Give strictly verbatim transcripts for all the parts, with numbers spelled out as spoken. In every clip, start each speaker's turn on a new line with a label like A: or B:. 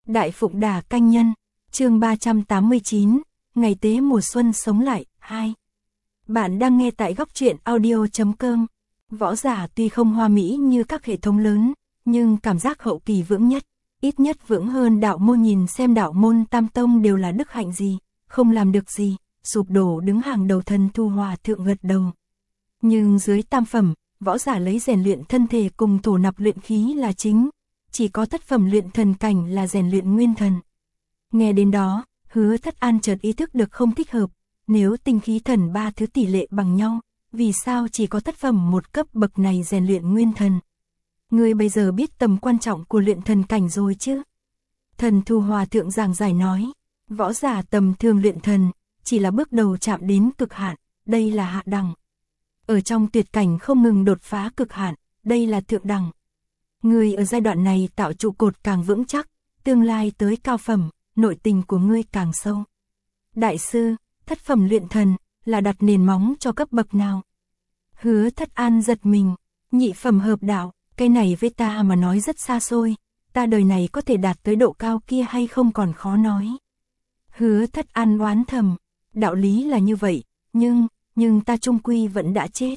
A: Đại Phụng Đà Canh Nhân, chương ba trăm tám mươi chín, Ngày Tế Mùa Xuân Sống Lại, hai. Bạn đang nghe tại góc truyện audio chấm com. Võ giả tuy không hoa mỹ như các hệ thống lớn, nhưng cảm giác hậu kỳ vững nhất, ít nhất vững hơn đạo môn. Nhìn xem đạo môn Tam Tông đều là đức hạnh gì, không làm được gì, sụp đổ đứng hàng đầu. Thần Thu Hòa Thượng gật đầu. Nhưng dưới tam phẩm, võ giả lấy rèn luyện thân thể cùng thổ nạp luyện khí là chính, chỉ có thất phẩm luyện thần cảnh là rèn luyện nguyên thần. Nghe đến đó, Hứa Thất An chợt ý thức được không thích hợp, nếu tinh khí thần ba thứ tỷ lệ bằng nhau, vì sao chỉ có thất phẩm một cấp bậc này rèn luyện nguyên thần? Ngươi bây giờ biết tầm quan trọng của luyện thần cảnh rồi chứ? Thần Thu Hòa Thượng giảng giải nói, võ giả tầm thường luyện thần, chỉ là bước đầu chạm đến cực hạn, đây là hạ đẳng. Ở trong tuyệt cảnh không ngừng đột phá cực hạn, đây là thượng đẳng. Ngươi ở giai đoạn này tạo trụ cột càng vững chắc, tương lai tới cao phẩm, nội tình của ngươi càng sâu. Đại sư, thất phẩm luyện thần, là đặt nền móng cho cấp bậc nào? Hứa Thất An giật mình, nhị phẩm hợp đạo, cái này với ta mà nói rất xa xôi, ta đời này có thể đạt tới độ cao kia hay không còn khó nói. Hứa Thất An oán thầm, đạo lý là như vậy, nhưng, nhưng ta chung quy vẫn đã chết.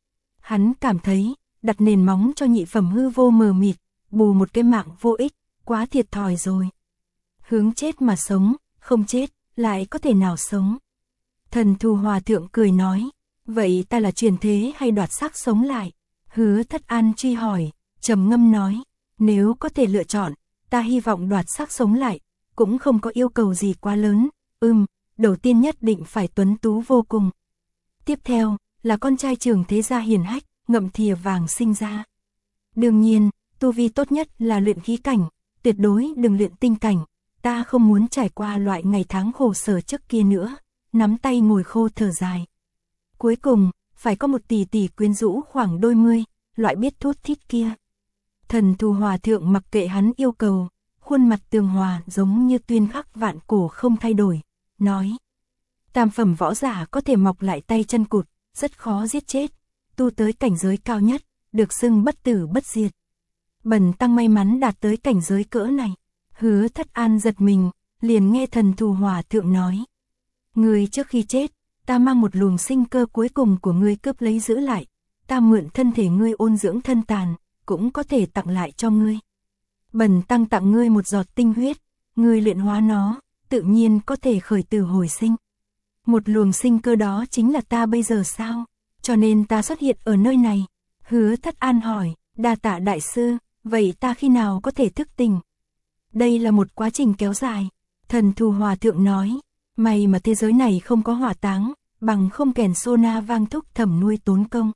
A: Hắn cảm thấy, đặt nền móng cho nhị phẩm hư vô mờ mịt, bù một cái mạng vô ích, quá thiệt thòi rồi. Hướng chết mà sống, không chết, lại có thể nào sống? Thần Thu Hòa Thượng cười nói, vậy ta là truyền thế hay đoạt xác sống lại? Hứa Thất An truy hỏi, trầm ngâm nói, nếu có thể lựa chọn, ta hy vọng đoạt xác sống lại, cũng không có yêu cầu gì quá lớn. Ừm, đầu tiên nhất định phải tuấn tú vô cùng. Tiếp theo, là con trai trưởng thế gia hiền hách, ngậm thìa vàng sinh ra. Đương nhiên, tu vi tốt nhất là luyện khí cảnh, tuyệt đối đừng luyện tinh cảnh. Ta không muốn trải qua loại ngày tháng khổ sở trước kia nữa, nắm tay ngồi khô thở dài. Cuối cùng, phải có một tỷ tỷ quyến rũ khoảng đôi mươi, loại biết thút thít kia. Thần Thu Hòa Thượng mặc kệ hắn yêu cầu, khuôn mặt tường hòa giống như tuyên khắc vạn cổ không thay đổi, nói. Tam phẩm võ giả có thể mọc lại tay chân cụt, rất khó giết chết, tu tới cảnh giới cao nhất, được xưng bất tử bất diệt. Bần tăng may mắn đạt tới cảnh giới cỡ này. Hứa Thất An giật mình, liền nghe Thần Thu Hòa Thượng nói. Ngươi trước khi chết, ta mang một luồng sinh cơ cuối cùng của ngươi cướp lấy giữ lại, ta mượn thân thể ngươi ôn dưỡng thân tàn, cũng có thể tặng lại cho ngươi. Bần tăng tặng ngươi một giọt tinh huyết, ngươi luyện hóa nó, tự nhiên có thể khởi tử hồi sinh. Một luồng sinh cơ đó chính là ta bây giờ sao? Cho nên ta xuất hiện ở nơi này. Hứa Thất An hỏi, đa tạ đại sư, vậy ta khi nào có thể thức tỉnh? Đây là một quá trình kéo dài. Thần Thu Hòa Thượng nói, may mà thế giới này không có hỏa táng, bằng không kèn sona vang thúc thẩm nuôi tốn công.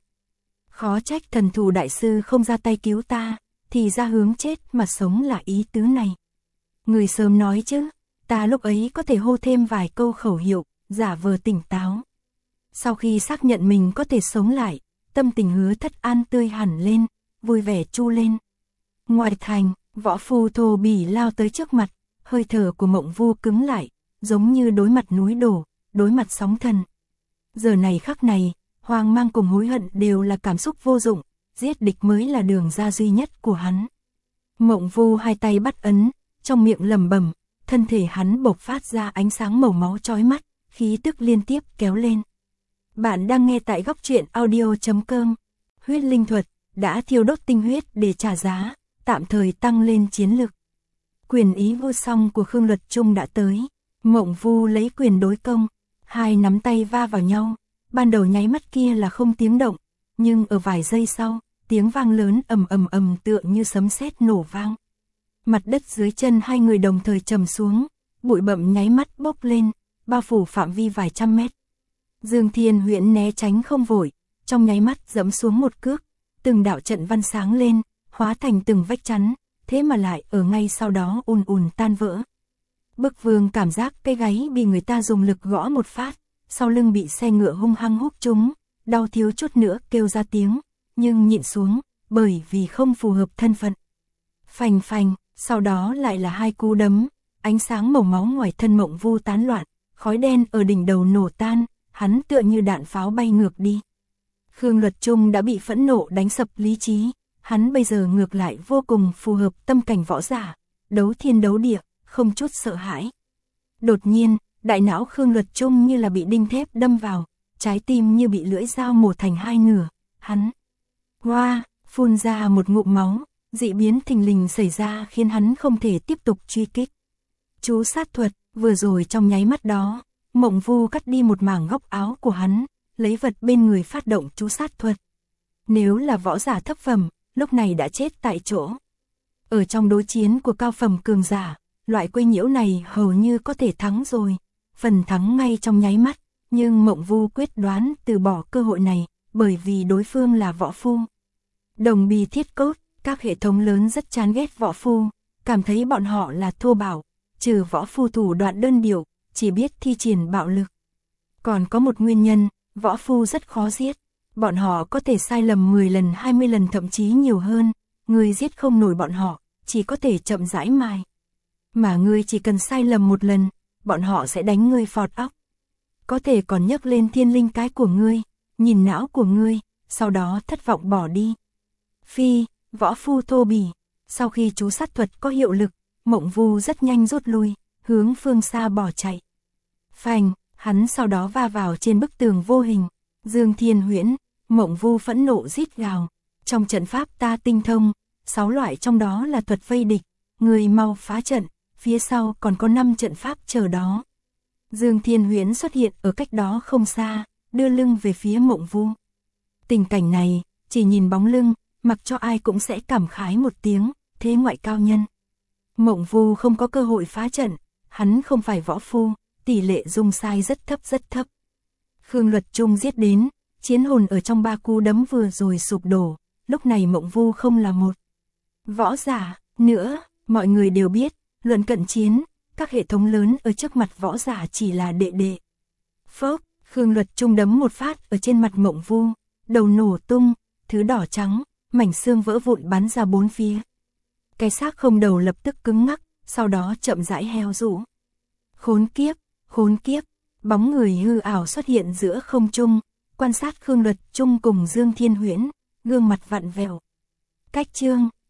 A: Khó trách Thần Thu đại sư không ra tay cứu ta, thì ra hướng chết mà sống là ý tứ này. Người sớm nói chứ, ta lúc ấy có thể hô thêm vài câu khẩu hiệu, giả vờ tỉnh táo. Sau khi xác nhận mình có thể sống lại, tâm tình Hứa Thất An tươi hẳn lên, vui vẻ chu lên. Ngoài thành, võ phu thô bỉ lao tới trước mặt, hơi thở của Mộng Vu cứng lại, giống như đối mặt núi đổ, đối mặt sóng thần. Giờ này khắc này, hoang mang cùng hối hận đều là cảm xúc vô dụng, giết địch mới là đường ra duy nhất của hắn. Mộng Vu hai tay bắt ấn, trong miệng lẩm bẩm, thân thể hắn bộc phát ra ánh sáng màu máu chói mắt, khí tức liên tiếp kéo lên. Bạn đang nghe tại góc truyện audio chấm com. Huyết linh thuật đã thiêu đốt tinh huyết để trả giá, tạm thời tăng lên chiến lực. Quyền ý vô song của Khương Luật Trung đã tới. Mộng Vu lấy quyền đối công, hai nắm tay va vào nhau. Ban đầu nháy mắt kia là không tiếng động, nhưng ở vài giây sau, tiếng vang lớn ầm ầm ầm tựa như sấm sét nổ vang. Mặt đất dưới chân hai người đồng thời trầm xuống, bụi bặm nháy mắt bốc lên, bao phủ phạm vi vài trăm mét. Dương Thiên Huyễn né tránh không vội, trong nháy mắt giẫm xuống một cước, từng đạo trận văn sáng lên, hóa thành từng vách chắn, thế mà lại ở ngay sau đó ùn ùn tan vỡ. Bức Vương cảm giác cái gáy bị người ta dùng lực gõ một phát, sau lưng bị xe ngựa hung hăng húc trúng, đau thiếu chút nữa kêu ra tiếng, nhưng nhịn xuống, bởi vì không phù hợp thân phận. Phành phành, sau đó lại là hai cú đấm, ánh sáng màu máu ngoài thân Mộng Vu tán loạn, khói đen ở đỉnh đầu nổ tan, hắn tựa như đạn pháo bay ngược đi. Khương Luật Trung đã bị phẫn nộ đánh sập lý trí, hắn bây giờ ngược lại vô cùng phù hợp tâm cảnh võ giả, đấu thiên đấu địa, không chút sợ hãi. Đột nhiên, đại não Khương Luật Trung như là bị đinh thép đâm vào, trái tim như bị lưỡi dao mổ thành hai nửa, hắn hoa, phun ra một ngụm máu, dị biến thình lình xảy ra khiến hắn không thể tiếp tục truy kích. Chú sát thuật, vừa rồi trong nháy mắt đó, Mộng Vu cắt đi một mảng góc áo của hắn, lấy vật bên người phát động chú sát thuật. Nếu là võ giả thấp phẩm, lúc này đã chết tại chỗ. Ở trong đối chiến của cao phẩm cường giả, loại quấy nhiễu này hầu như có thể thắng rồi, phần thắng ngay trong nháy mắt, nhưng Mộng Vu quyết đoán từ bỏ cơ hội này, bởi vì đối phương là võ phu. Đồng bì thiết cốt, các hệ thống lớn rất chán ghét võ phu, cảm thấy bọn họ là thô bạo, trừ võ phu thủ đoạn đơn điệu, chỉ biết thi triển bạo lực. Còn có một nguyên nhân, võ phu rất khó giết, bọn họ có thể sai lầm mười lần hai mươi lần thậm chí nhiều hơn, người giết không nổi bọn họ, chỉ có thể chậm rãi mài. Mà ngươi chỉ cần sai lầm một lần, bọn họ sẽ đánh ngươi phọt óc. Có thể còn nhấc lên thiên linh cái của ngươi, nhìn não của ngươi, sau đó thất vọng bỏ đi. Phi, võ phu thô bỉ, sau khi chú sát thuật có hiệu lực, Mộng Vu rất nhanh rút lui, hướng phương xa bỏ chạy. Phanh, hắn sau đó va vào trên bức tường vô hình. Dương Thiên Huyễn, Mộng Vu phẫn nộ rít gào, trong trận pháp ta tinh thông, sáu loại trong đó là thuật vây địch, người mau phá trận, phía sau còn có năm trận pháp chờ đó. Dương Thiên Huyễn xuất hiện ở cách đó không xa, đưa lưng về phía Mộng Vu. Tình cảnh này, chỉ nhìn bóng lưng, mặc cho ai cũng sẽ cảm khái một tiếng, thế ngoại cao nhân. Mộng Vu không có cơ hội phá trận, hắn không phải võ phu, tỷ lệ dung sai rất thấp rất thấp. Khương Luật Trung giết đến, chiến hồn ở trong ba cú đấm vừa rồi sụp đổ, lúc này Mộng Vu không là một võ giả nữa, mọi người đều biết, luận cận chiến, các hệ thống lớn ở trước mặt võ giả chỉ là đệ đệ. Phốc, Khương Luật Trung đấm một phát ở trên mặt Mộng Vu, đầu nổ tung, thứ đỏ trắng, mảnh xương vỡ vụn bắn ra bốn phía. Cái xác không đầu lập tức cứng ngắc, sau đó chậm rãi heo rũ. Khốn kiếp, khốn kiếp, bóng người hư ảo xuất hiện giữa không trung, quan sát Khương Luật Trung cùng Dương Thiên Huyễn, gương mặt vặn vẹo. Cách chương